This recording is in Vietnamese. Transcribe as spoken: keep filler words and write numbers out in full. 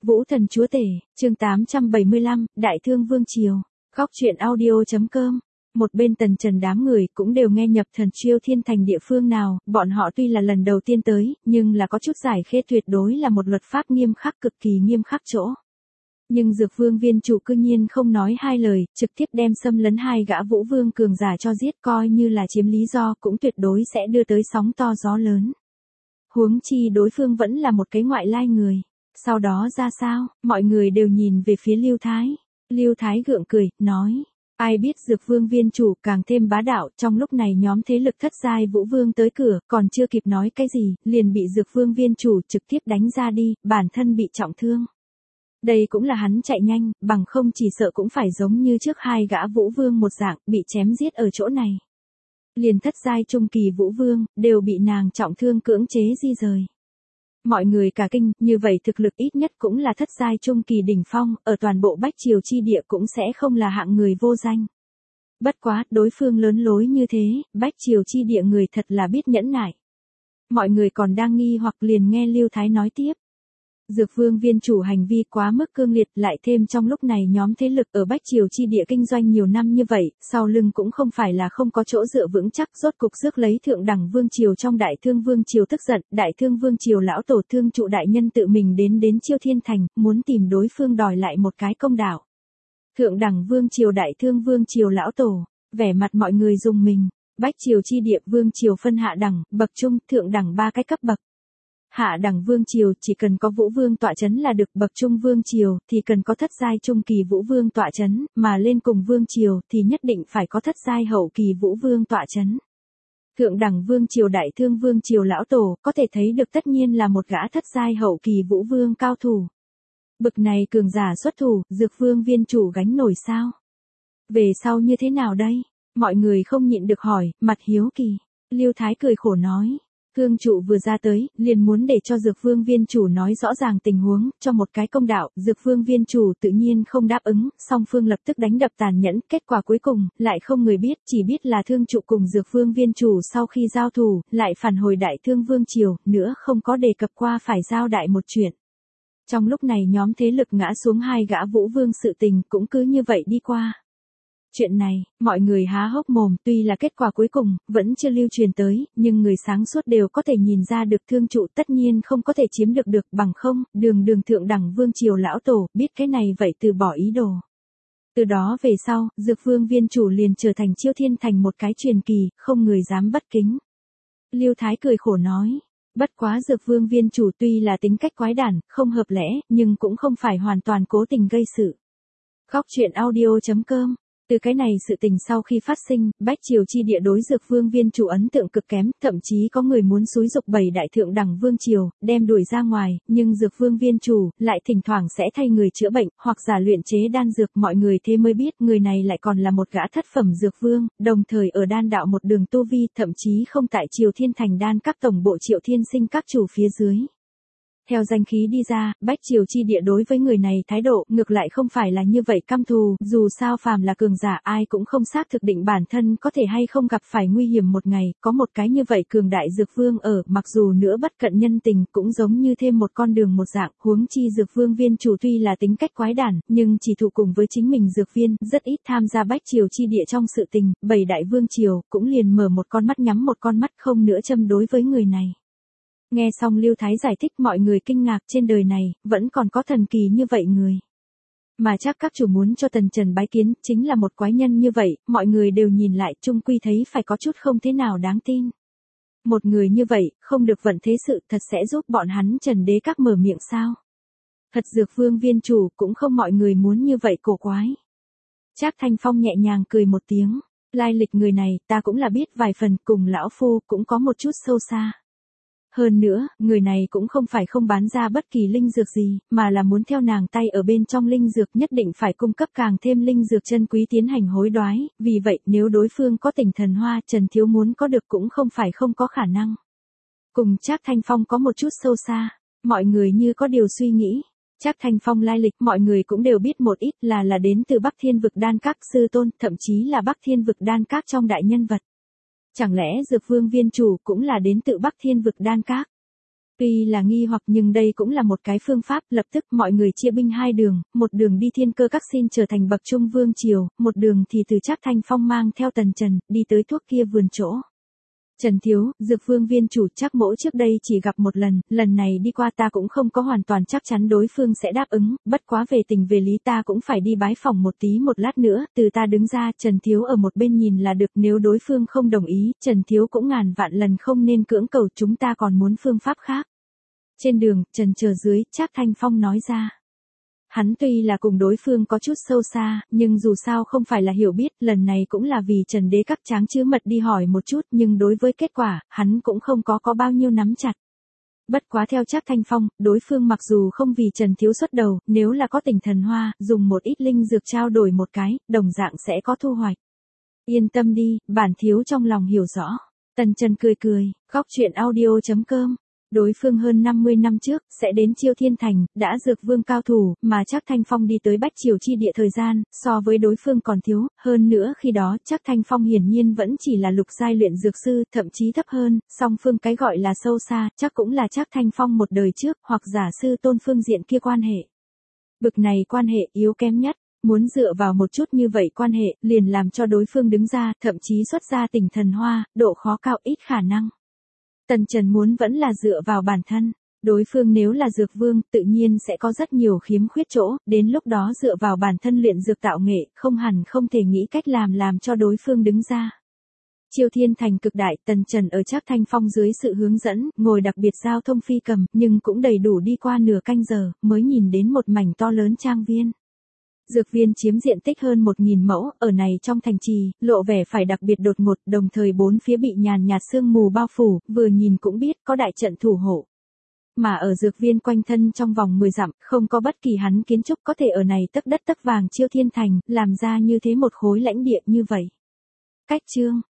Vũ Thần Chúa Tể, chương tám trăm bảy mươi lăm, Đại Thương Vương Triều, Góc truyện audio.com. Một bên Tần Trần đám người cũng đều nghe nhập Thần Chiêu Thiên thành địa phương nào, bọn họ tuy là lần đầu tiên tới, nhưng là có chút giải khê tuyệt đối là một luật pháp nghiêm khắc cực kỳ nghiêm khắc chỗ. Nhưng Dược Vương viên chủ cư nhiên không nói hai lời, trực tiếp đem xâm lấn hai gã Vũ Vương cường giả cho giết, coi như là chiếm lý do cũng tuyệt đối sẽ đưa tới sóng to gió lớn. Huống chi đối phương vẫn là một cái ngoại lai người. Sau đó ra sao, mọi người đều nhìn về phía Lưu Thái. Lưu Thái gượng cười, nói, ai biết Dược Vương viên chủ càng thêm bá đạo, trong lúc này nhóm thế lực thất giai Vũ Vương tới cửa, còn chưa kịp nói cái gì, liền bị Dược Vương viên chủ trực tiếp đánh ra đi, bản thân bị trọng thương. Đây cũng là hắn chạy nhanh, bằng không chỉ sợ cũng phải giống như trước hai gã Vũ Vương một dạng, bị chém giết ở chỗ này. Liền thất giai trung kỳ Vũ Vương, đều bị nàng trọng thương cưỡng chế di rời. Mọi người cả kinh, như vậy thực lực ít nhất cũng là thất giai trung kỳ đỉnh phong, ở toàn bộ Bách Triều chi địa cũng sẽ không là hạng người vô danh. Bất quá, đối phương lớn lối như thế, Bách Triều chi địa người thật là biết nhẫn nại. Mọi người còn đang nghi hoặc liền nghe Lưu Thái nói tiếp. Dược Vương viên chủ hành vi quá mức cương liệt, lại thêm trong lúc này nhóm thế lực ở Bách Triều chi địa kinh doanh nhiều năm như vậy, sau lưng cũng không phải là không có chỗ dựa vững chắc, rốt cục rước lấy thượng đẳng vương triều trong Đại Thương Vương triều tức giận, Đại Thương Vương triều lão tổ Thương trụ đại nhân tự mình đến đến Chiêu Thiên thành, muốn tìm đối phương đòi lại một cái công đạo. Thượng đẳng vương triều Đại Thương Vương triều lão tổ, vẻ mặt mọi người dùng mình. Bách Triều chi địa vương triều phân hạ đẳng, bậc trung, thượng đẳng ba cái cấp bậc. Hạ đẳng vương triều chỉ cần có Vũ Vương tọa chấn là được, bậc trung vương triều thì cần có thất giai trung kỳ Vũ Vương tọa chấn, mà lên cùng vương triều thì nhất định phải có thất giai hậu kỳ Vũ Vương tọa chấn. Thượng đẳng vương triều Đại Thương Vương triều lão tổ, có thể thấy được tất nhiên là một gã thất giai hậu kỳ Vũ Vương cao thủ. Bực này cường giả xuất thủ, Dược Vương viên chủ gánh nổi sao? Về sau như thế nào đây? Mọi người không nhịn được hỏi, mặt hiếu kỳ. Lưu Thái cười khổ nói. Thương trụ vừa ra tới, liền muốn để cho Dược Vương viên chủ nói rõ ràng tình huống, cho một cái công đạo, Dược Vương viên chủ tự nhiên không đáp ứng, song phương lập tức đánh đập tàn nhẫn, kết quả cuối cùng, lại không người biết, chỉ biết là Thương trụ cùng Dược Vương viên chủ sau khi giao thủ, lại phản hồi Đại Thương Vương triều, nữa không có đề cập qua phải giao đại một chuyện. Trong lúc này nhóm thế lực ngã xuống hai gã Vũ Vương sự tình cũng cứ như vậy đi qua. Chuyện này, mọi người há hốc mồm, tuy là kết quả cuối cùng, vẫn chưa lưu truyền tới, nhưng người sáng suốt đều có thể nhìn ra được Thương trụ tất nhiên không có thể chiếm được được, bằng không, đường đường thượng đẳng vương triều lão tổ, biết cái này vậy từ bỏ ý đồ. Từ đó về sau, Dược Vương viên chủ liền trở thành Chiêu Thiên thành một cái truyền kỳ, không người dám bất kính. Lưu Thái cười khổ nói, bất quá Dược Vương viên chủ tuy là tính cách quái đản, không hợp lẽ, nhưng cũng không phải hoàn toàn cố tình gây sự. Góc truyện audio.com. Từ cái này sự tình sau khi phát sinh, Bách Triều chi địa đối Dược Vương viên chủ ấn tượng cực kém, thậm chí có người muốn xúi dục bảy đại thượng đẳng vương triều, đem đuổi ra ngoài, nhưng Dược Vương viên chủ lại thỉnh thoảng sẽ thay người chữa bệnh, hoặc giả luyện chế đan dược, mọi người thế mới biết, người này lại còn là một gã thất phẩm dược vương, đồng thời ở đan đạo một đường tu vi, thậm chí không tại Triều Thiên thành đan các tổng bộ Triệu Thiên Sinh các chủ phía dưới. Theo danh khí đi ra, Bách Triều chi địa đối với người này thái độ ngược lại không phải là như vậy căm thù, dù sao phàm là cường giả ai cũng không xác thực định bản thân có thể hay không gặp phải nguy hiểm một ngày, có một cái như vậy cường đại Dược Vương ở, mặc dù nữa bất cận nhân tình cũng giống như thêm một con đường một dạng, huống chi Dược Vương viên chủ tuy là tính cách quái đản, nhưng chỉ thụ cùng với chính mình Dược Viên, rất ít tham gia Bách Triều chi địa trong sự tình, bảy đại vương triều cũng liền mở một con mắt nhắm một con mắt không nữa châm đối với người này. Nghe xong Lưu Thái giải thích mọi người kinh ngạc trên đời này, vẫn còn có thần kỳ như vậy người. Mà chắc các chủ muốn cho Tần Trần bái kiến, chính là một quái nhân như vậy, mọi người đều nhìn lại chung quy thấy phải có chút không thế nào đáng tin. Một người như vậy, không được vận thế sự thật sẽ giúp bọn hắn Trần đế các mở miệng sao. Thật Dược Vương viên chủ cũng không mọi người muốn như vậy cổ quái. Trác Thanh Phong nhẹ nhàng cười một tiếng, lai lịch người này ta cũng là biết vài phần, cùng lão phu cũng có một chút sâu xa. Hơn nữa, người này cũng không phải không bán ra bất kỳ linh dược gì, mà là muốn theo nàng tay ở bên trong linh dược nhất định phải cung cấp càng thêm linh dược chân quý tiến hành hối đoái, vì vậy nếu đối phương có tỉnh thần hoa Trần Thiếu muốn có được cũng không phải không có khả năng. Cùng Trác Thanh Phong có một chút sâu xa, mọi người như có điều suy nghĩ. Trác Thanh Phong lai lịch mọi người cũng đều biết một ít là là đến từ Bắc Thiên vực đan các sư tôn, thậm chí là Bắc Thiên vực đan các trong đại nhân vật. Chẳng lẽ Dược Vương viên chủ cũng là đến tự Bắc Thiên vực đan các? Tuy là nghi hoặc nhưng đây cũng là một cái phương pháp, lập tức mọi người chia binh hai đường, một đường đi Thiên Cơ Các xin trở thành bậc trung vương triều, một đường thì từ Trác Thanh Phong mang theo Tần Trần, đi tới thuốc kia vườn chỗ. Trần thiếu, Dược Vương viên chủ Trác mỗ trước đây chỉ gặp một lần, lần này đi qua ta cũng không có hoàn toàn chắc chắn đối phương sẽ đáp ứng, bất quá về tình về lý ta cũng phải đi bái phỏng một tí một lát nữa, từ ta đứng ra, Trần thiếu ở một bên nhìn là được, nếu đối phương không đồng ý, Trần thiếu cũng ngàn vạn lần không nên cưỡng cầu, chúng ta còn muốn phương pháp khác. Trên đường, Trần chờ dưới, Trác Thanh Phong nói ra. Hắn tuy là cùng đối phương có chút sâu xa, nhưng dù sao không phải là hiểu biết, lần này cũng là vì Trần Đế Các tráng chứa mật đi hỏi một chút, nhưng đối với kết quả, hắn cũng không có có bao nhiêu nắm chặt. Bất quá theo Trác Thanh Phong, đối phương mặc dù không vì Trần thiếu xuất đầu, nếu là có tình thần hoa, dùng một ít linh dược trao đổi một cái, đồng dạng sẽ có thu hoạch. Yên tâm đi, bản thiếu trong lòng hiểu rõ. Tần Trần cười cười, góc truyện audio chấm com. Đối phương hơn năm mươi năm trước, sẽ đến Chiêu Thiên Thành, đã Dược Vương cao thủ, mà Trác Thanh Phong đi tới Bách Triều chi địa thời gian, so với đối phương còn thiếu, hơn nữa khi đó Trác Thanh Phong hiển nhiên vẫn chỉ là lục giai luyện dược sư, thậm chí thấp hơn, song phương cái gọi là sâu xa, chắc cũng là Trác Thanh Phong một đời trước, hoặc giả sư tôn phương diện kia quan hệ. Bực này quan hệ yếu kém nhất. Muốn dựa vào một chút như vậy quan hệ, liền làm cho đối phương đứng ra, thậm chí xuất ra tình thần hoa, độ khó cao ít khả năng. Tần Trần muốn vẫn là dựa vào bản thân, đối phương nếu là dược vương, tự nhiên sẽ có rất nhiều khiếm khuyết chỗ, đến lúc đó dựa vào bản thân luyện dược tạo nghệ, không hẳn không thể nghĩ cách làm làm cho đối phương đứng ra. Chiêu Thiên Thành cực đại, Tần Trần ở Trác Thanh Phong dưới sự hướng dẫn, ngồi đặc biệt giao thông phi cầm, nhưng cũng đầy đủ đi qua nửa canh giờ, mới nhìn đến một mảnh to lớn trang viên. Dược viên chiếm diện tích hơn một nghìn mẫu, ở này trong thành trì, lộ vẻ phải đặc biệt đột ngột, đồng thời bốn phía bị nhàn nhạt sương mù bao phủ, vừa nhìn cũng biết có đại trận thủ hộ. Mà ở dược viên quanh thân trong vòng mười dặm, không có bất kỳ hắn kiến trúc có thể ở này tấc đất tấc vàng Chiêu Thiên Thành, làm ra như thế một khối lãnh địa như vậy. Cách chương